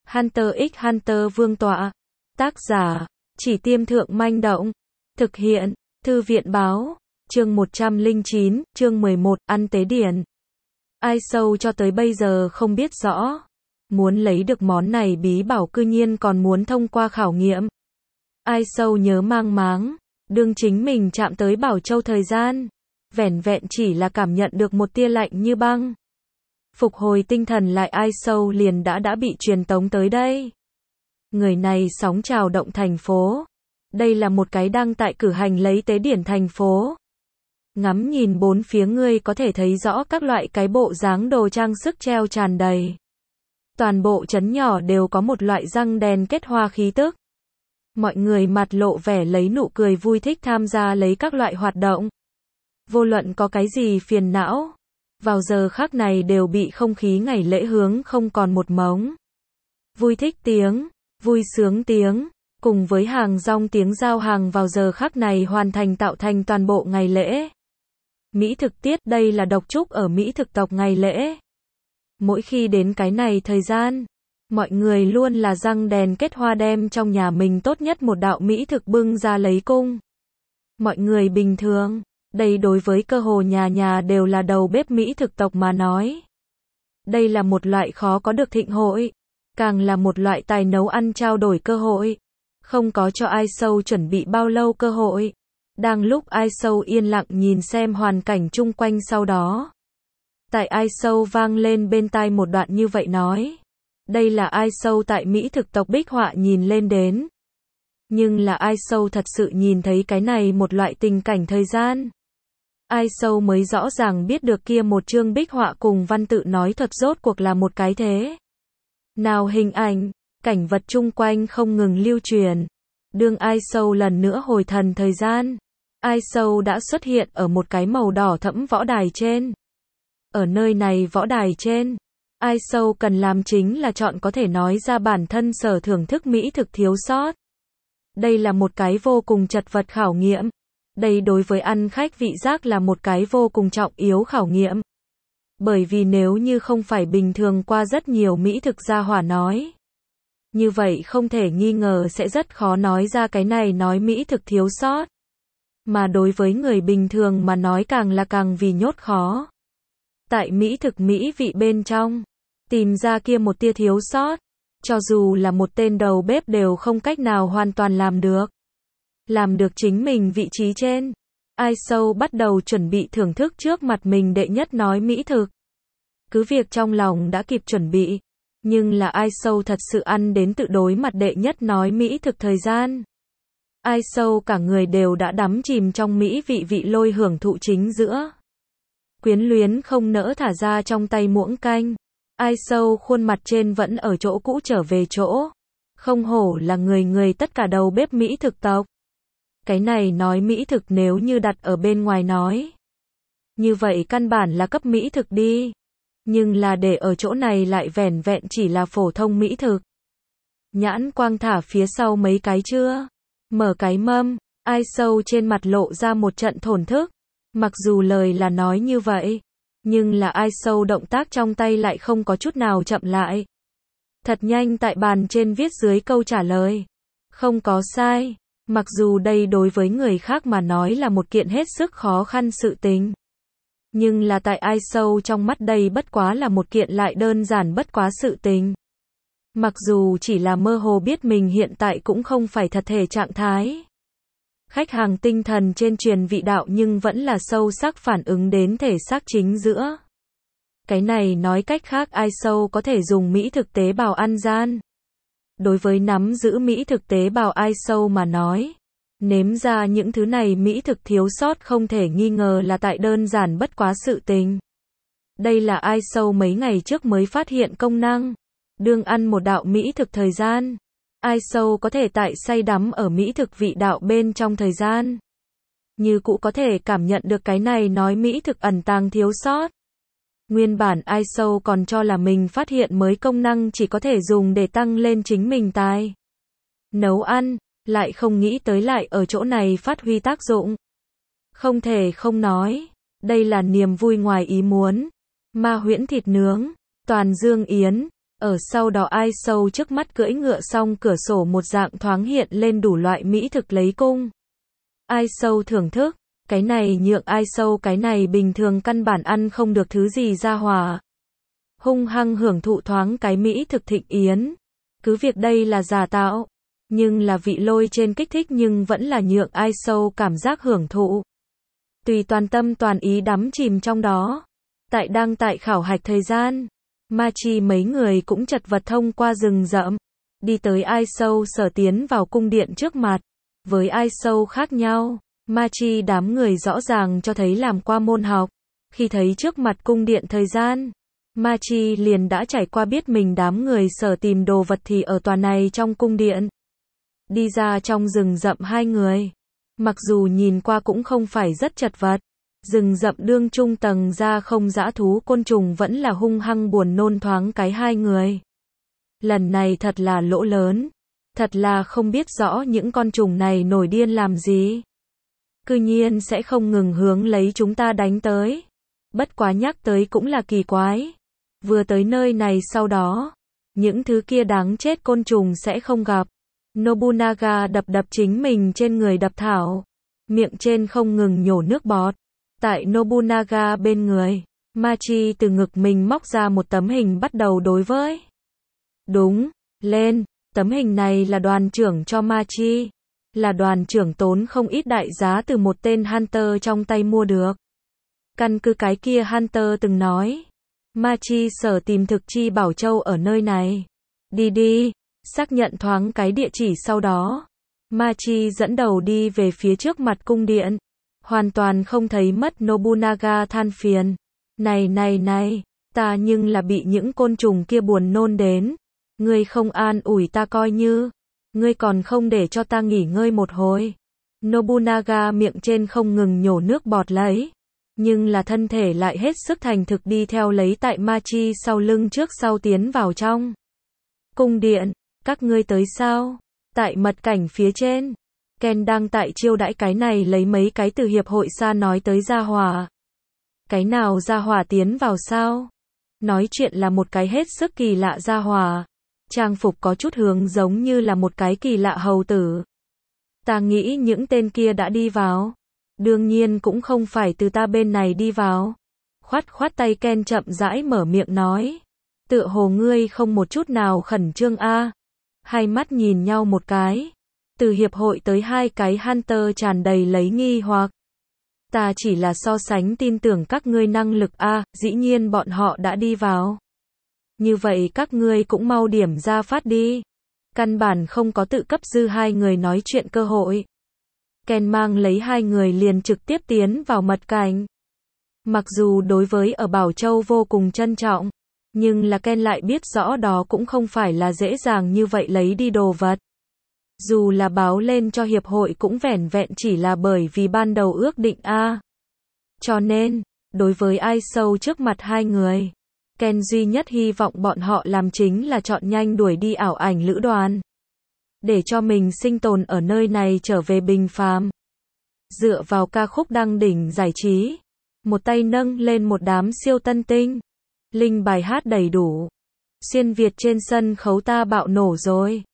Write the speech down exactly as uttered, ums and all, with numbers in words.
Hunter x Hunter Vương tọa. Tác giả, Chỉ Tiêm Thượng Manh Động. Thực hiện, Thư viện Báo. Chương một trăm lẻ chín, chương mười một, ăn tế điển. Ai sâu cho tới bây giờ không biết rõ. Muốn lấy được món này bí bảo cư nhiên còn muốn thông qua khảo nghiệm. Ai sâu nhớ mang máng, đương chính mình chạm tới bảo châu thời gian. Vẻn vẹn chỉ là cảm nhận được một tia lạnh như băng. Phục hồi tinh thần lại ai sâu liền đã đã bị truyền tống tới đây. Người này sóng trào động thành phố. Đây là một cái đang tại cử hành lấy tế điển thành phố. Ngắm nhìn bốn phía ngươi có thể thấy rõ các loại cái bộ dáng đồ trang sức treo tràn đầy. Toàn bộ trấn nhỏ đều có một loại răng đèn kết hoa khí tức. Mọi người mặt lộ vẻ lấy nụ cười vui thích tham gia lấy các loại hoạt động. Vô luận có cái gì phiền não, vào giờ khắc này đều bị không khí ngày lễ hướng không còn một mống. Vui thích tiếng, vui sướng tiếng, cùng với hàng rong tiếng giao hàng vào giờ khắc này hoàn thành tạo thành toàn bộ ngày lễ. Mỹ thực tiết đây là độc trúc ở Mỹ thực tộc ngày lễ. Mỗi khi đến cái này thời gian, mọi người luôn là răng đèn kết hoa đem trong nhà mình tốt nhất một đạo Mỹ thực bưng ra lấy cung. Mọi người bình thường, đây đối với cơ hồ nhà nhà đều là đầu bếp Mỹ thực tộc mà nói. Đây là một loại khó có được thịnh hội, càng là một loại tài nấu ăn trao đổi cơ hội. Không có cho ai sâu chuẩn bị bao lâu cơ hội. Đang lúc ai sâu yên lặng nhìn xem hoàn cảnh chung quanh sau đó. Tại ai sâu vang lên bên tai một đoạn như vậy nói. Đây là ai sâu tại Mỹ thực tộc bích họa nhìn lên đến. Nhưng là ai sâu thật sự nhìn thấy cái này một loại tình cảnh thời gian. Ai sâu mới rõ ràng biết được kia một chương bích họa cùng văn tự nói thuật rốt cuộc là một cái thế. Nào hình ảnh, cảnh vật chung quanh không ngừng lưu truyền. Đương ai sâu lần nữa hồi thần thời gian. Ai sâu đã xuất hiện ở một cái màu đỏ thẫm võ đài trên. Ở nơi này võ đài trên, ai sâu cần làm chính là chọn có thể nói ra bản thân sở thưởng thức mỹ thực thiếu sót. Đây là một cái vô cùng chật vật khảo nghiệm. Đây đối với ăn khách vị giác là một cái vô cùng trọng yếu khảo nghiệm. Bởi vì nếu như không phải bình thường qua rất nhiều mỹ thực gia hỏa nói. Như vậy không thể nghi ngờ sẽ rất khó nói ra cái này nói mỹ thực thiếu sót. Mà đối với người bình thường mà nói càng là càng vì nhốt khó. Tại mỹ thực mỹ vị bên trong, tìm ra kia một tia thiếu sót, cho dù là một tên đầu bếp đều không cách nào hoàn toàn làm được. Làm được chính mình vị trí trên. Ai sâu bắt đầu chuẩn bị thưởng thức trước mặt mình đệ nhất nói mỹ thực. Cứ việc trong lòng đã kịp chuẩn bị, nhưng là ai sâu thật sự ăn đến tự đối mặt đệ nhất nói mỹ thực thời gian. Ai sâu cả người đều đã đắm chìm trong mỹ vị vị lôi hưởng thụ chính giữa. Quyến luyến không nỡ thả ra trong tay muỗng canh. Ai sâu khuôn mặt trên vẫn ở chỗ cũ trở về chỗ. Không hổ là người người tất cả đầu bếp Mỹ thực tộc. Cái này nói Mỹ thực nếu như đặt ở bên ngoài nói. Như vậy căn bản là cấp Mỹ thực đi. Nhưng là để ở chỗ này lại vẻn vẹn chỉ là phổ thông Mỹ thực. Nhãn quang thả phía sau mấy cái chưa. Mở cái mâm, ai sâu trên mặt lộ ra một trận thổn thức. Mặc dù lời là nói như vậy, nhưng là ai sâu động tác trong tay lại không có chút nào chậm lại. Thật nhanh tại bàn trên viết dưới câu trả lời. Không có sai, mặc dù đây đối với người khác mà nói là một kiện hết sức khó khăn sự tình. Nhưng là tại ai sâu trong mắt đây bất quá là một kiện lại đơn giản bất quá sự tình. Mặc dù chỉ là mơ hồ biết mình hiện tại cũng không phải thật thể trạng thái. Khách hàng tinh thần trên truyền vị đạo nhưng vẫn là sâu sắc phản ứng đến thể xác chính giữa. Cái này nói cách khác ai sâu có thể dùng mỹ thực tế bào ăn gian. Đối với nắm giữ mỹ thực tế bào ai sâu mà nói. Nếm ra những thứ này mỹ thực thiếu sót không thể nghi ngờ là tại đơn giản bất quá sự tình. Đây là ai sâu mấy ngày trước mới phát hiện công năng. Đương ăn một đạo mỹ thực thời gian. Ai sâu có thể tại say đắm ở mỹ thực vị đạo bên trong thời gian. Như cũ có thể cảm nhận được cái này nói mỹ thực ẩn tàng thiếu sót. Nguyên bản ai sâu còn cho là mình phát hiện mới công năng chỉ có thể dùng để tăng lên chính mình tài nấu ăn, lại không nghĩ tới lại ở chỗ này phát huy tác dụng. Không thể không nói, đây là niềm vui ngoài ý muốn. Ma huyễn thịt nướng, toàn dương yến, Ở sau đó ai sâu trước mắt cưỡi ngựa xong cửa sổ một dạng thoáng hiện lên đủ loại mỹ thực lấy cung. Ai sâu thưởng thức, cái này nhượng ai sâu cái này bình thường căn bản ăn không được thứ gì ra hòa. Hung hăng hưởng thụ thoáng cái mỹ thực thịnh yến. Cứ việc đây là giả tạo, nhưng là vị lôi trên kích thích nhưng vẫn là nhượng ai sâu cảm giác hưởng thụ. Tùy toàn tâm toàn ý đắm chìm trong đó. Tại đang tại khảo hạch thời gian, Ma Chi mấy người cũng chật vật thông qua rừng rậm, đi tới ai sâu sở tiến vào cung điện trước mặt. Với ai sâu khác nhau, Ma Chi đám người rõ ràng cho thấy làm qua môn học. Khi thấy trước mặt cung điện thời gian, Ma Chi liền đã trải qua biết mình đám người sở tìm đồ vật thì ở tòa này trong cung điện. Đi ra trong rừng rậm hai người, mặc dù nhìn qua cũng không phải rất chật vật, rừng rậm đương trung tầng ra không dã thú côn trùng vẫn là hung hăng buồn nôn thoáng cái hai người. Lần này thật là lỗ lớn, thật là không biết rõ những con trùng này nổi điên làm gì. Cư nhiên sẽ không ngừng hướng lấy chúng ta đánh tới. Bất quá nhắc tới cũng là kỳ quái. Vừa tới nơi này sau đó, những thứ kia đáng chết côn trùng sẽ không gặp. Nobunaga đập đập chính mình trên người đập thảo, miệng trên không ngừng nhổ nước bọt. Tại Nobunaga bên người, Ma Chi từ ngực mình móc ra một tấm hình bắt đầu đối với. Đúng, lên, tấm hình này là đoàn trưởng cho Ma Chi, là đoàn trưởng tốn không ít đại giá từ một tên Hunter trong tay mua được. Căn cứ cái kia Hunter từng nói, Ma Chi sở tìm thực chi bảo châu ở nơi này. Đi đi, xác nhận thoáng cái địa chỉ sau đó. Ma Chi dẫn đầu đi về phía trước mặt cung điện. Hoàn toàn không thấy mất. Nobunaga than phiền. Này này này, ta nhưng là bị những côn trùng kia buồn nôn đến. Ngươi không an ủi ta coi như. Ngươi còn không để cho ta nghỉ ngơi một hồi. Nobunaga miệng trên không ngừng nhổ nước bọt lấy. Nhưng là thân thể lại hết sức thành thực đi theo lấy tại Ma Chi sau lưng trước sau tiến vào trong cung điện. Các ngươi tới sao? Tại mật cảnh phía trên, Ken đang tại chiêu đãi cái này lấy mấy cái từ hiệp hội xa nói tới gia hỏa. Cái nào gia hỏa tiến vào sao? Nói chuyện là một cái hết sức kỳ lạ gia hỏa. Trang phục có chút hướng giống như là một cái kỳ lạ hầu tử. Ta nghĩ những tên kia đã đi vào. Đương nhiên cũng không phải từ ta bên này đi vào. Khoát khoát tay Ken chậm rãi mở miệng nói. Tựa hồ ngươi không một chút nào khẩn trương a. Hai mắt nhìn nhau một cái. Từ hiệp hội tới hai cái Hunter tràn đầy lấy nghi hoặc. Ta chỉ là so sánh tin tưởng các ngươi năng lực a, dĩ nhiên bọn họ đã đi vào. Như vậy các ngươi cũng mau điểm ra phát đi. Căn bản không có tự cấp dư hai người nói chuyện cơ hội. Ken mang lấy hai người liền trực tiếp tiến vào mật cảnh. Mặc dù đối với ở Bảo Châu vô cùng trân trọng, nhưng là Ken lại biết rõ đó cũng không phải là dễ dàng như vậy lấy đi đồ vật. Dù là báo lên cho hiệp hội cũng vẻn vẹn chỉ là bởi vì ban đầu ước định a. Cho nên, đối với ai sâu trước mặt hai người, Ken duy nhất hy vọng bọn họ làm chính là chọn nhanh đuổi đi ảo ảnh lữ đoàn. Để cho mình sinh tồn ở nơi này trở về bình phàm. Dựa vào ca khúc đăng đỉnh giải trí, một tay nâng lên một đám siêu tân tinh. Linh bài hát đầy đủ. Xuyên Việt trên sân khấu ta bạo nổ rồi.